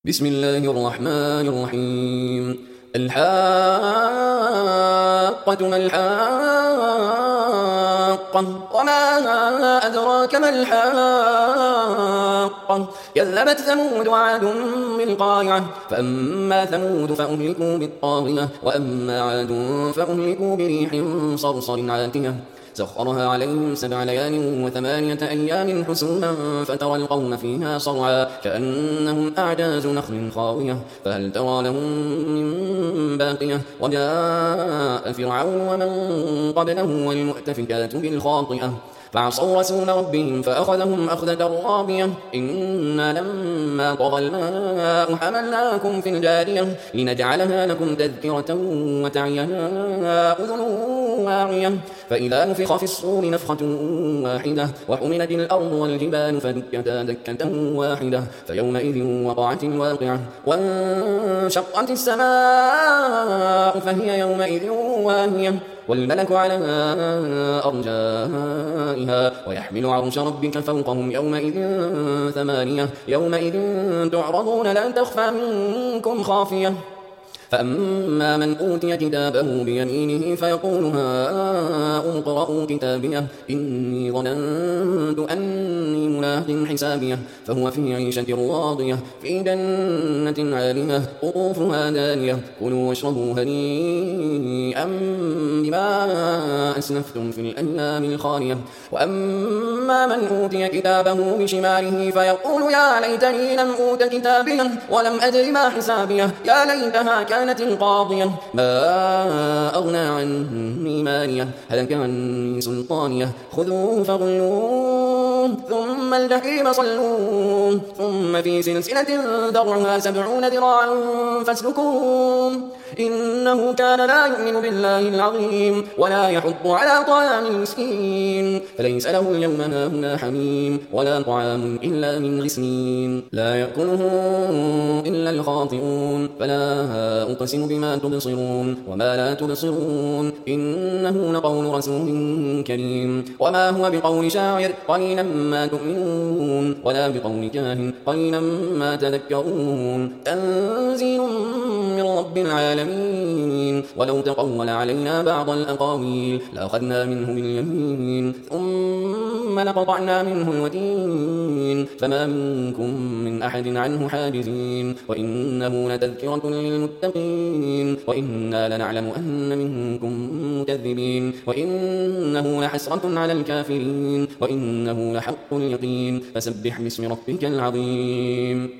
بسم الله الرحمن الرحيم. الحاقة ما الحاقة وما أدراك ما الحاقة كذبت ثمود وعاد بالقارعة فأما ثمود فأهلكوا بالطاغية وأما عاد فأهلكوا بريح صرصر عاتية سخرها عليهم 7 ليال و8 أيام حسوما فترى القوم فيها صرعا كأنهم أعجاز نخل خاوية فهل ترى لهم من باقية وجاء فرعون ومن قبله والمؤتفكات بالخاطئة فعصوا رسول ربهم فأخذهم أخذة رابية إنا لما طغى الماء حملناكم في الجارية لنجعلها لكم تذكرة وتعيها أذن واعية فإذا نفخ في الصور نفخة واحدة وحملت الأرض والجبال فدكتا دكة واحدة فيومئذ وقعت الواقعة وانشقت السماء فهي يومئذ واهية والملك على أرجائها ويحمل عرش ربك فوقهم يومئذ 8 يومئذ تعرضون لا تخفى منكم خافية فأما من أوتي كتابه بيمينه فيقول هاؤم اقرءوا كتابيه إني ظننت أني ملاق حسابيه فهو في عيشة راضية في جنة عالية قطوفها دانية كلوا واشربوا هنيئا بما أسلفتم في الأيام الخالية وأما من أوتي كتابه بشماله فيقول يا ليتني لم أوت كتابيه ولم أدر ما حسابيه يا ليتها كانت القاضية ما أغنى عني مالية هلك عني سلطانية خذوه فغلوه ثم الجحيم صلوه ثم في سلسلة ذرعها 70 ذراعا فاسلكوه إنه كان لا يؤمن بالله العظيم ولا يحض على طعام المسكين فليس له اليوم هاهنا حميم ولا طعام إلا من غسلين لا يأكله إلا الخاطئون فلا أقسم بما تبصرون وما لا تبصرون إنه لقول رسول كريم وما هو بقول شاعر قليلا ما تؤمنون ولا بقول كاهن قليلا ما تذكرون تنزيل من رب العالمين ولو تقول علينا بعض الأقاويل لأخذنا منه باليمين ثم لقطعنا منه الوتين فما منكم من أحد عنه حاجزين وإنه لتذكرة للمتقين وإنا لنعلم أن منكم مكذبين وإنه لحسرة على الكافرين وإنه لحق اليقين فسبح باسم ربك العظيم.